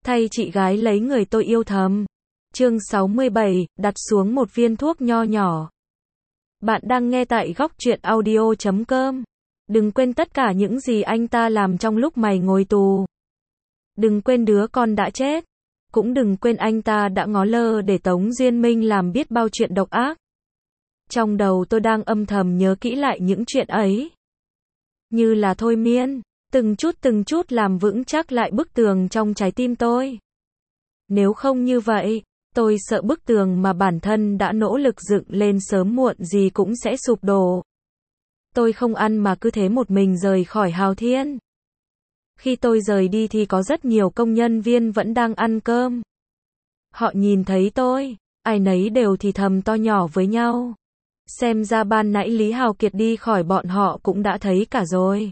Thay chị gái lấy người tôi yêu thầm. Chương 67, đặt xuống một viên thuốc nho nhỏ. Bạn đang nghe tại góc truyện audio.com. Đừng quên tất cả những gì anh ta làm trong lúc mày ngồi tù. Đừng quên đứa con đã chết. Cũng đừng quên anh ta đã ngó lơ để Tống Duyên Minh làm biết bao chuyện độc ác. Trong đầu tôi đang âm thầm nhớ kỹ lại những chuyện ấy. Như là thôi miên, từng chút làm vững chắc lại bức tường trong trái tim tôi. Nếu không như vậy, tôi sợ bức tường mà bản thân đã nỗ lực dựng lên sớm muộn gì cũng sẽ sụp đổ. Tôi không ăn mà cứ thế một mình rời khỏi Hào Thiên. Khi tôi rời đi thì có rất nhiều công nhân viên vẫn đang ăn cơm. Họ nhìn thấy tôi, ai nấy đều thì thầm to nhỏ với nhau. Xem ra ban nãy Lý Hào Kiệt đi khỏi bọn họ cũng đã thấy cả rồi.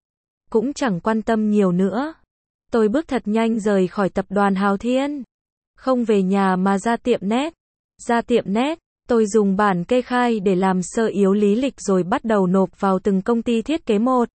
Cũng chẳng quan tâm nhiều nữa. Tôi bước thật nhanh rời khỏi tập đoàn Hào Thiên. Không về nhà mà ra tiệm nét. Ra tiệm nét, tôi dùng bản kê khai để làm sơ yếu lý lịch rồi bắt đầu nộp vào từng công ty thiết kế một.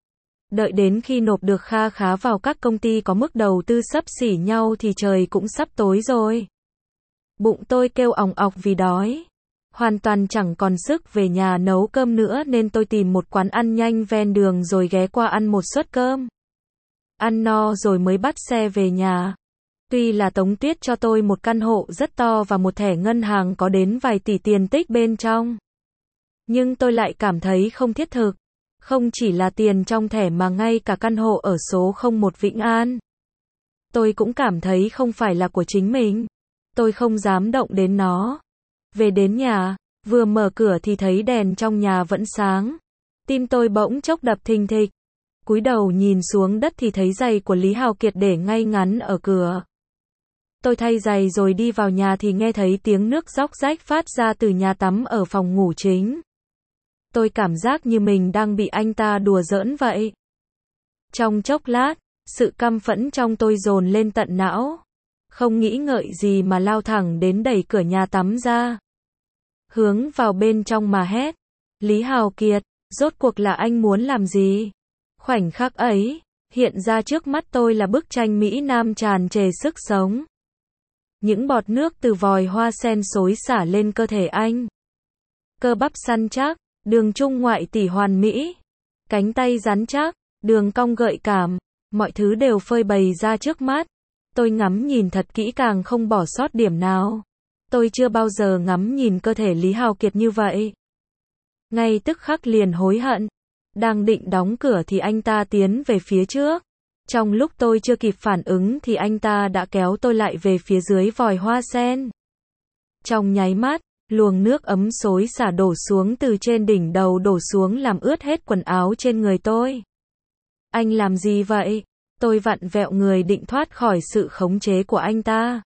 Đợi đến khi nộp được kha khá vào các công ty có mức đầu tư xấp xỉ nhau thì trời cũng sắp tối rồi. Bụng tôi kêu òng ọc vì đói. Hoàn toàn chẳng còn sức về nhà nấu cơm nữa nên tôi tìm một quán ăn nhanh ven đường rồi ghé qua ăn một suất cơm. Ăn no rồi mới bắt xe về nhà. Tuy là Tống Tuyết cho tôi một căn hộ rất to và một thẻ ngân hàng có đến vài tỷ tiền tích bên trong. Nhưng tôi lại cảm thấy không thiết thực. Không chỉ là tiền trong thẻ mà ngay cả căn hộ ở số 01 Vĩnh An. Tôi cũng cảm thấy không phải là của chính mình. Tôi không dám động đến nó. Về đến nhà, vừa mở cửa thì thấy đèn trong nhà vẫn sáng. Tim tôi bỗng chốc đập thình thịch. Cúi đầu nhìn xuống đất thì thấy giày của Lý Hào Kiệt để ngay ngắn ở cửa. Tôi thay giày rồi đi vào nhà thì nghe thấy tiếng nước róc rách phát ra từ nhà tắm ở phòng ngủ chính. Tôi cảm giác như mình đang bị anh ta đùa giỡn vậy. Trong chốc lát, sự căm phẫn trong tôi dồn lên tận não. Không nghĩ ngợi gì mà lao thẳng đến đẩy cửa nhà tắm ra. Hướng vào bên trong mà hét. Lý Hào Kiệt, rốt cuộc là anh muốn làm gì? Khoảnh khắc ấy, hiện ra trước mắt tôi là bức tranh Mỹ Nam tràn trề sức sống. Những bọt nước từ vòi hoa sen xối xả lên cơ thể anh. Cơ bắp săn chắc, đường trung ngoại tỉ hoàn mỹ. Cánh tay rắn chắc, đường cong gợi cảm, mọi thứ đều phơi bày ra trước mắt. Tôi ngắm nhìn thật kỹ càng không bỏ sót điểm nào. Tôi chưa bao giờ ngắm nhìn cơ thể Lý Hào Kiệt như vậy. Ngay tức khắc liền hối hận. Đang định đóng cửa thì anh ta tiến về phía trước. Trong lúc tôi chưa kịp phản ứng thì anh ta đã kéo tôi lại về phía dưới vòi hoa sen. Trong nháy mắt, luồng nước ấm xối xả đổ xuống từ trên đỉnh đầu đổ xuống làm ướt hết quần áo trên người tôi. Anh làm gì vậy? Tôi vặn vẹo người định thoát khỏi sự khống chế của anh ta.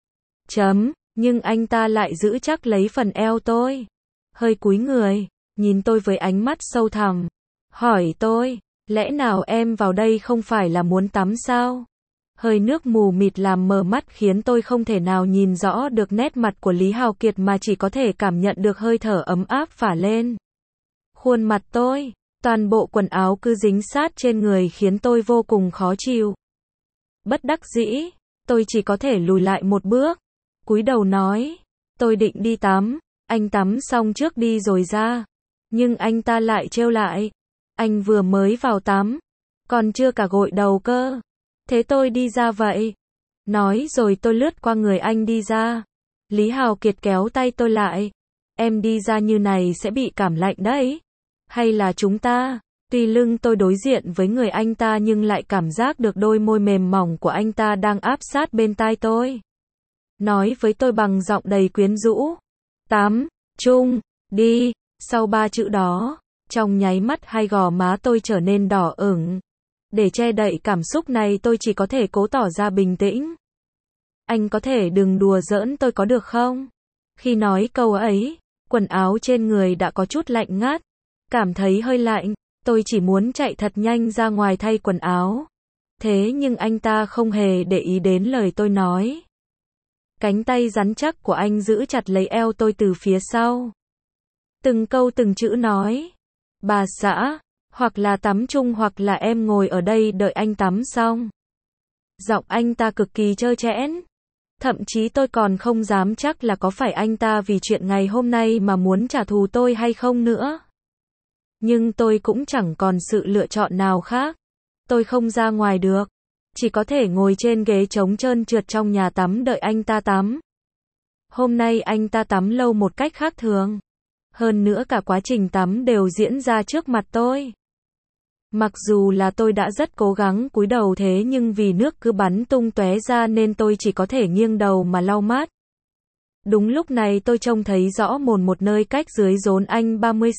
Nhưng anh ta lại giữ chắc lấy phần eo tôi. Hơi cúi người, nhìn tôi với ánh mắt sâu thẳm. Hỏi tôi, lẽ nào em vào đây không phải là muốn tắm sao? Hơi nước mù mịt làm mờ mắt khiến tôi không thể nào nhìn rõ được nét mặt của Lý Hào Kiệt mà chỉ có thể cảm nhận được hơi thở ấm áp phả lên. Khuôn mặt tôi, toàn bộ quần áo cứ dính sát trên người khiến tôi vô cùng khó chịu. Bất đắc dĩ, tôi chỉ có thể lùi lại một bước. Cúi đầu nói, tôi định đi tắm, anh tắm xong trước đi rồi ra. Nhưng anh ta lại trêu lại, anh vừa mới vào tắm, còn chưa cả gội đầu cơ. Thế tôi đi ra vậy. Nói rồi tôi lướt qua người anh đi ra. Lý Hào Kiệt kéo tay tôi lại. Em đi ra như này sẽ bị cảm lạnh đấy. Hay là chúng ta? Tuy lưng tôi đối diện với người anh ta nhưng lại cảm giác được đôi môi mềm mỏng của anh ta đang áp sát bên tai tôi. Nói với tôi bằng giọng đầy quyến rũ. Tắm, chung, đi. Sau 3 chữ đó, trong nháy mắt hai gò má tôi trở nên đỏ ửng. Để che đậy cảm xúc này tôi chỉ có thể cố tỏ ra bình tĩnh. Anh có thể đừng đùa giỡn tôi có được không? Khi nói câu ấy, quần áo trên người đã có chút lạnh ngắt. Cảm thấy hơi lạnh, tôi chỉ muốn chạy thật nhanh ra ngoài thay quần áo. Thế nhưng anh ta không hề để ý đến lời tôi nói. Cánh tay rắn chắc của anh giữ chặt lấy eo tôi từ phía sau. Từng câu từng chữ nói. Bà xã, hoặc là tắm chung hoặc là em ngồi ở đây đợi anh tắm xong. Giọng anh ta cực kỳ trơ trẽn. Thậm chí tôi còn không dám chắc là có phải anh ta vì chuyện ngày hôm nay mà muốn trả thù tôi hay không nữa. Nhưng tôi cũng chẳng còn sự lựa chọn nào khác. Tôi không ra ngoài được. Chỉ có thể ngồi trên ghế trống trơn trượt trong nhà tắm đợi anh ta tắm. Hôm nay anh ta tắm lâu một cách khác thường. Hơn nữa cả quá trình tắm đều diễn ra trước mặt tôi. Mặc dù là tôi đã rất cố gắng cúi đầu thế nhưng vì nước cứ bắn tung tóe ra nên tôi chỉ có thể nghiêng đầu mà lau mát. Đúng lúc này tôi trông thấy rõ một nơi cách dưới rốn anh 30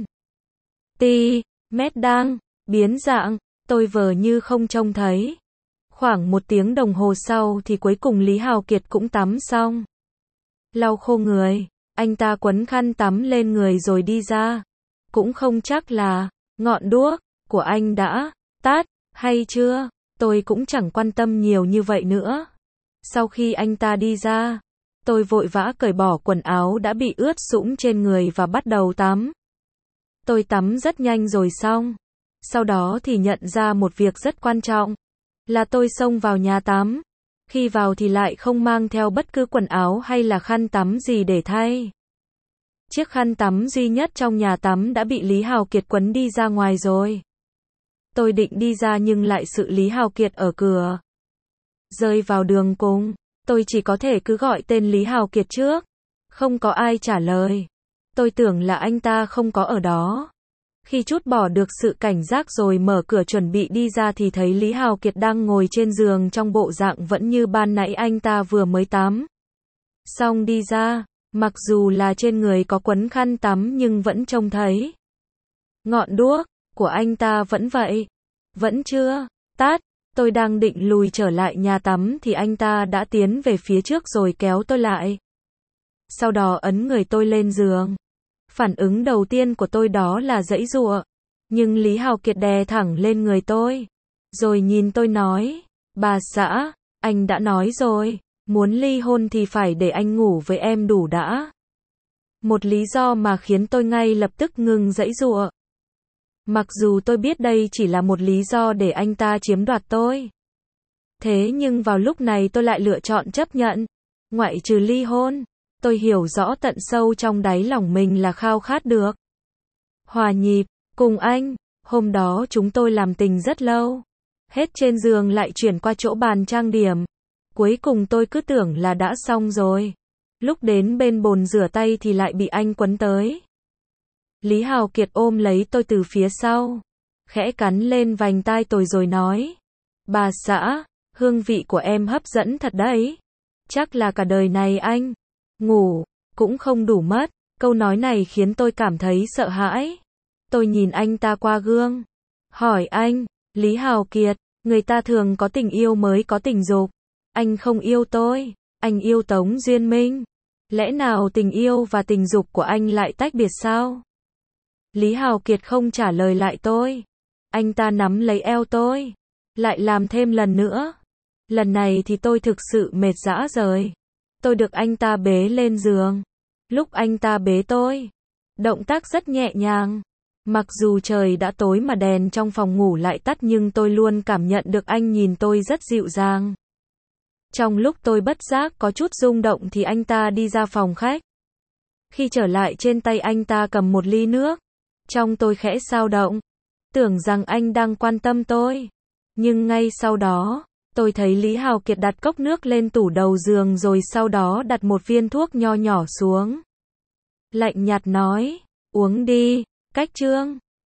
cm đang biến dạng, tôi vờ như không trông thấy. Khoảng 1 tiếng đồng hồ sau thì cuối cùng Lý Hào Kiệt cũng tắm xong. Lau khô người, anh ta quấn khăn tắm lên người rồi đi ra. Cũng không chắc là ngọn đuốc của anh đã tắt hay chưa, tôi cũng chẳng quan tâm nhiều như vậy nữa. Sau khi anh ta đi ra, tôi vội vã cởi bỏ quần áo đã bị ướt sũng trên người và bắt đầu tắm. Tôi tắm rất nhanh rồi xong. Sau đó thì nhận ra một việc rất quan trọng, là tôi xông vào nhà tắm. Khi vào thì lại không mang theo bất cứ quần áo hay là khăn tắm gì để thay. Chiếc khăn tắm duy nhất trong nhà tắm đã bị Lý Hào Kiệt quấn đi ra ngoài rồi. Tôi định đi ra nhưng lại sự Lý Hào Kiệt ở cửa. Rơi vào đường cùng, tôi chỉ có thể cứ gọi tên Lý Hào Kiệt trước. Không có ai trả lời. Tôi tưởng là anh ta không có ở đó. Khi trút bỏ được sự cảnh giác rồi mở cửa chuẩn bị đi ra thì thấy Lý Hào Kiệt đang ngồi trên giường trong bộ dạng vẫn như ban nãy anh ta vừa mới tắm. Xong đi ra, mặc dù là trên người có quấn khăn tắm nhưng vẫn trông thấy. Ngọn đuốc của anh ta vẫn vậy. Vẫn chưa tắt. Tôi đang định lùi trở lại nhà tắm thì anh ta đã tiến về phía trước rồi kéo tôi lại. Sau đó ấn người tôi lên giường. Phản ứng đầu tiên của tôi đó là giãy giụa. Nhưng Lý Hào Kiệt đè thẳng lên người tôi. Rồi nhìn tôi nói, bà xã, anh đã nói rồi, muốn ly hôn thì phải để anh ngủ với em đủ đã. Một lý do mà khiến tôi ngay lập tức ngừng giãy giụa. Mặc dù tôi biết đây chỉ là một lý do để anh ta chiếm đoạt tôi. Thế nhưng vào lúc này tôi lại lựa chọn chấp nhận. Ngoại trừ ly hôn, tôi hiểu rõ tận sâu trong đáy lòng mình là khao khát được hòa nhịp cùng anh. Hôm đó chúng tôi làm tình rất lâu. Hết trên giường lại chuyển qua chỗ bàn trang điểm. Cuối cùng tôi cứ tưởng là đã xong rồi. Lúc đến bên bồn rửa tay thì lại bị anh quấn tới. Lý Hào Kiệt ôm lấy tôi từ phía sau, khẽ cắn lên vành tai tôi rồi nói, bà xã, hương vị của em hấp dẫn thật đấy. Chắc là cả đời này anh ngủ cũng không đủ mất. Câu nói này khiến tôi cảm thấy sợ hãi. Tôi nhìn anh ta qua gương, hỏi anh, Lý Hào Kiệt, người ta thường có tình yêu mới có tình dục. Anh không yêu tôi, anh yêu Tống Duyên Minh. Lẽ nào tình yêu và tình dục của anh lại tách biệt sao? Lý Hào Kiệt không trả lời lại tôi. Anh ta nắm lấy eo tôi, lại làm thêm lần nữa. Lần này thì tôi thực sự mệt rã rời. Tôi được anh ta bế lên giường. Lúc anh ta bế tôi, động tác rất nhẹ nhàng. Mặc dù trời đã tối mà đèn trong phòng ngủ lại tắt nhưng tôi luôn cảm nhận được anh nhìn tôi rất dịu dàng. Trong lúc tôi bất giác có chút rung động thì anh ta đi ra phòng khách. Khi trở lại trên tay anh ta cầm một ly nước. Trong tôi khẽ xao động, tưởng rằng anh đang quan tâm tôi. Nhưng ngay sau đó, tôi thấy Lý Hào Kiệt đặt cốc nước lên tủ đầu giường rồi sau đó đặt một viên thuốc nho nhỏ xuống. Lạnh nhạt nói, uống đi, cách chương.